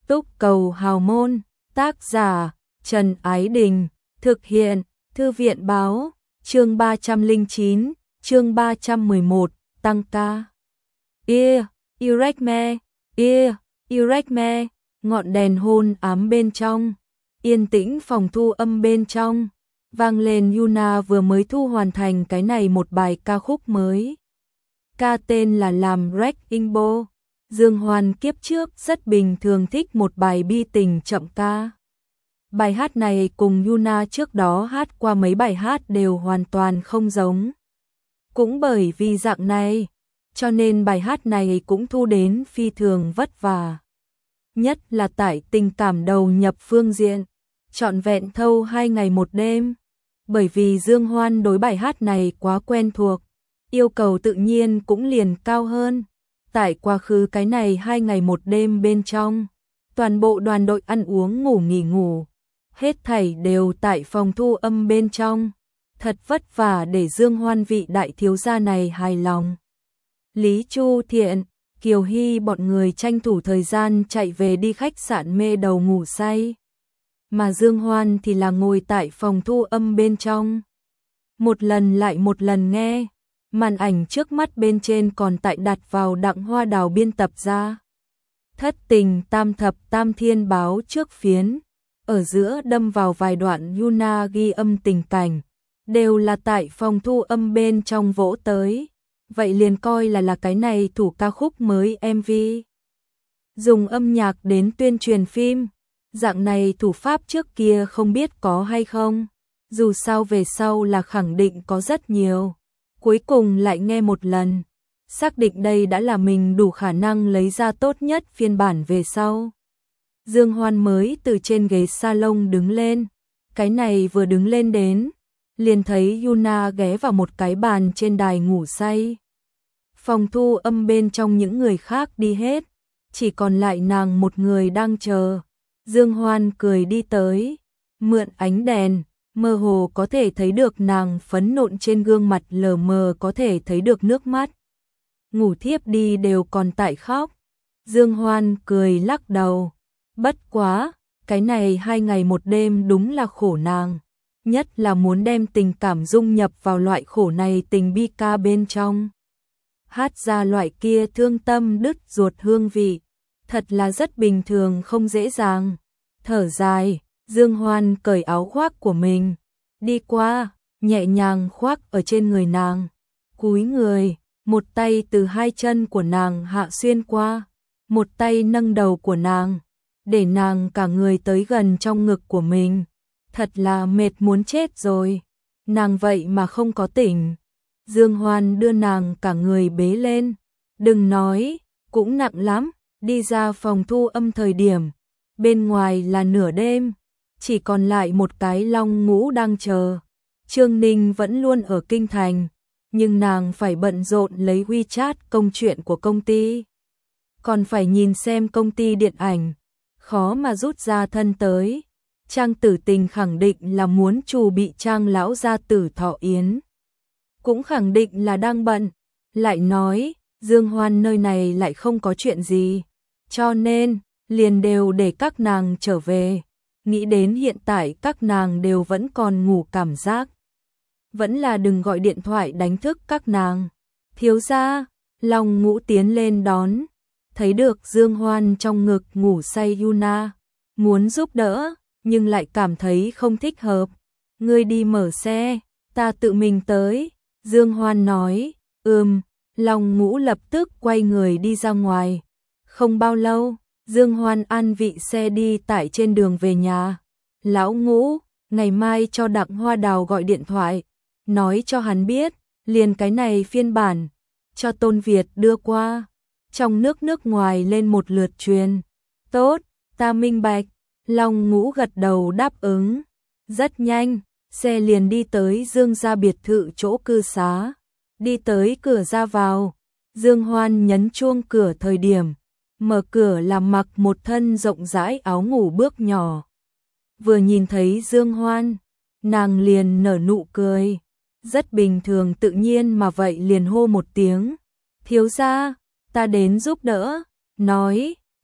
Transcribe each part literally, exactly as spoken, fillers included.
Túc Cầu Hào Môn, tác giả Trần Ái Đình, thực hiện Thư viện Báo, chương ba trăm lẻ chín, chương ba trăm mười một, tăng ca. Ia, Irekme, Ia, Irekme, ngọn đèn hôn ám bên trong, yên tĩnh phòng thu âm bên trong, vang lên. Yuna vừa mới thu hoàn thành cái này một bài ca khúc mới. Ca tên là Làm Rec Inbo. Dương Hoan kiếp trước rất bình thường thích một bài bi tình chậm ca. Bài hát này cùng Yuna trước đó hát qua mấy bài hát đều hoàn toàn không giống. Cũng bởi vì dạng này, cho nên bài hát này cũng thu đến phi thường vất vả. Nhất là tại tình cảm đầu nhập phương diện, trọn vẹn thâu hai ngày một đêm. Bởi vì Dương Hoan đối bài hát này quá quen thuộc, yêu cầu tự nhiên cũng liền cao hơn. Tại quá khứ cái này hai ngày một đêm bên trong, toàn bộ đoàn đội ăn uống ngủ nghỉ ngủ, hết thảy đều tại phòng thu âm bên trong, thật vất vả để Dương Hoan vị đại thiếu gia này hài lòng. Lý Chu Thiện, Kiều Hy bọn người tranh thủ thời gian chạy về đi khách sạn mê đầu ngủ say, mà Dương Hoan thì là ngồi tại phòng thu âm bên trong, một lần lại một lần nghe. Màn ảnh trước mắt bên trên còn tại đặt vào Đặng Hoa Đào biên tập ra. Thất tình tam thập tam thiên báo trước phiến, ở giữa đâm vào vài đoạn Yuna ghi âm tình cảnh, đều là tại phòng thu âm bên trong vỗ tới. Vậy liền coi là là cái này thủ ca khúc mới em vê. Dùng âm nhạc đến tuyên truyền phim, dạng này thủ pháp trước kia không biết có hay không, dù sao về sau là khẳng định có rất nhiều. Cuối cùng lại nghe một lần, xác định đây đã là mình đủ khả năng lấy ra tốt nhất phiên bản về sau. Dương Hoan mới từ trên ghế salon đứng lên, cái này vừa đứng lên đến, liền thấy Yuna ghé vào một cái bàn trên đài ngủ say. Phòng thu âm bên trong những người khác đi hết, chỉ còn lại nàng một người đang chờ. Dương Hoan cười đi tới, mượn ánh đèn, mơ hồ có thể thấy được nàng phấn nộn trên gương mặt, lờ mờ có thể thấy được nước mắt. Ngủ thiếp đi đều còn tại khóc. Dương Hoan cười lắc đầu. Bất quá, cái này hai ngày một đêm đúng là khổ nàng. Nhất là muốn đem tình cảm dung nhập vào loại khổ này tình bi ca bên trong. Hát ra loại kia thương tâm đứt ruột hương vị. Thật là rất bình thường không dễ dàng. Thở dài. Dương Hoan cởi áo khoác của mình, đi qua, nhẹ nhàng khoác ở trên người nàng, cúi người, một tay từ hai chân của nàng hạ xuyên qua, một tay nâng đầu của nàng, để nàng cả người tới gần trong ngực của mình. Thật là mệt muốn chết rồi, nàng vậy mà không có tỉnh. Dương Hoan đưa nàng cả người bế lên, đừng nói, cũng nặng lắm. Đi ra phòng thu âm thời điểm, bên ngoài là nửa đêm. Chỉ còn lại một cái Long Ngũ đang chờ. Trương Ninh vẫn luôn ở kinh thành, nhưng nàng phải bận rộn lấy WeChat công chuyện của công ty. Còn phải nhìn xem công ty điện ảnh, khó mà rút ra thân tới. Trang Tử Tình khẳng định là muốn chủ bị Trang lão gia tử thọ yến. Cũng khẳng định là đang bận, lại nói, Dương Hoan nơi này lại không có chuyện gì. Cho nên, liền đều để các nàng trở về. Nghĩ đến hiện tại các nàng đều vẫn còn ngủ cảm giác. Vẫn là đừng gọi điện thoại đánh thức các nàng. Thiếu gia, Long Ngũ tiến lên đón. Thấy được Dương Hoan trong ngực ngủ say Yuna. Muốn giúp đỡ, nhưng lại cảm thấy không thích hợp. Ngươi đi mở xe, ta tự mình tới. Dương Hoan nói, ừm, Long Ngũ lập tức quay người đi ra ngoài. Không bao lâu, Dương Hoan an vị xe đi tại trên đường về nhà. Lão Ngũ, ngày mai cho Đặng Hoa Đào gọi điện thoại, nói cho hắn biết, liền cái này phiên bản, cho Tôn Việt đưa qua. Trong nước nước ngoài lên một lượt truyền. Tốt, ta minh bạch. Long Ngũ gật đầu đáp ứng. Rất nhanh, xe liền đi tới Dương gia biệt thự chỗ cư xá. Đi tới cửa ra vào, Dương Hoan nhấn chuông cửa thời điểm. Mở cửa là mặc một thân rộng rãi áo ngủ bước nhỏ. Vừa nhìn thấy Dương Hoan, nàng liền nở nụ cười. Rất bình thường tự nhiên mà vậy liền hô một tiếng. Thiếu gia, ta đến giúp đỡ. Nói,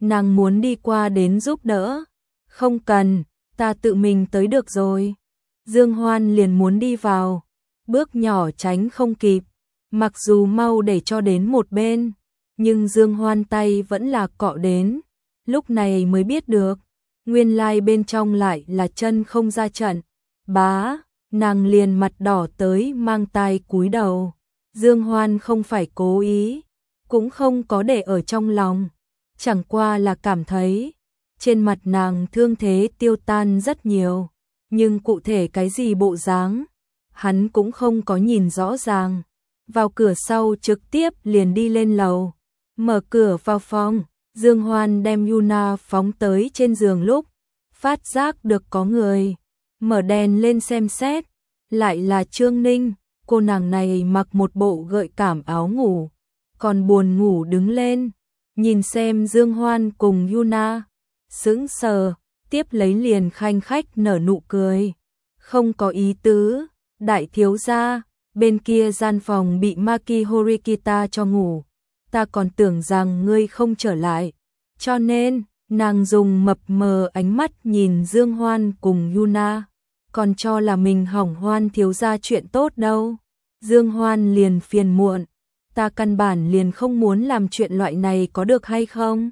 Nàng muốn đi qua đến giúp đỡ. Không cần, ta tự mình tới được rồi. Dương Hoan liền muốn đi vào, bước nhỏ tránh không kịp, mặc dù mau để cho đến một bên, nhưng Dương Hoan tay vẫn là cọ đến, lúc này mới biết được, nguyên lai bên trong lại là chân không ra trận. Bá, nàng liền mặt đỏ tới mang tai cúi đầu. Dương Hoan không phải cố ý, cũng không có để ở trong lòng, chẳng qua là cảm thấy trên mặt nàng thương thế tiêu tan rất nhiều, nhưng cụ thể cái gì bộ dáng, hắn cũng không có nhìn rõ ràng. Vào cửa sau trực tiếp liền đi lên lầu, mở cửa vào phòng, Dương Hoan đem Yuna phóng tới trên giường lúc, phát giác được có người, mở đèn lên xem xét, lại là Trương Ninh, cô nàng này mặc một bộ gợi cảm áo ngủ, còn buồn ngủ đứng lên, nhìn xem Dương Hoan cùng Yuna, sững sờ, tiếp lấy liền khanh khách nở nụ cười, không có ý tứ, đại thiếu gia, bên kia gian phòng bị Maki Horikita cho ngủ, ta còn tưởng rằng ngươi không trở lại, cho nên, nàng dùng mập mờ ánh mắt nhìn Dương Hoan cùng Yuna, còn cho là mình hỏng Hoan thiếu gia chuyện tốt đâu. Dương Hoan liền phiền muộn, ta căn bản liền không muốn làm chuyện loại này có được hay không?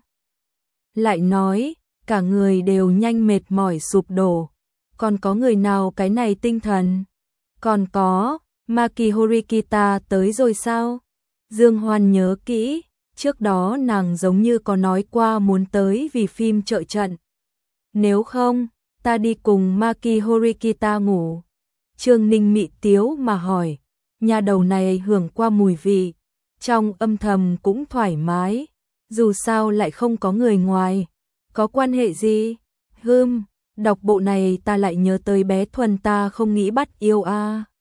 Lại nói, cả người đều nhanh mệt mỏi sụp đổ, còn có người nào cái này tinh thần? Còn có, Maki Horikita tới rồi sao? Dương Hoan nhớ kỹ, trước đó nàng giống như có nói qua muốn tới vì phim trợ trận. Nếu không, ta đi cùng Maki Horikita ngủ. Trương Ninh mị tiếu mà hỏi, nhà đầu này hưởng qua mùi vị, trong âm thầm cũng thoải mái, dù sao lại không có người ngoài, có quan hệ gì? Hừm, đọc bộ này ta lại nhớ tới bé Thuần ta không nghĩ bắt yêu a. À.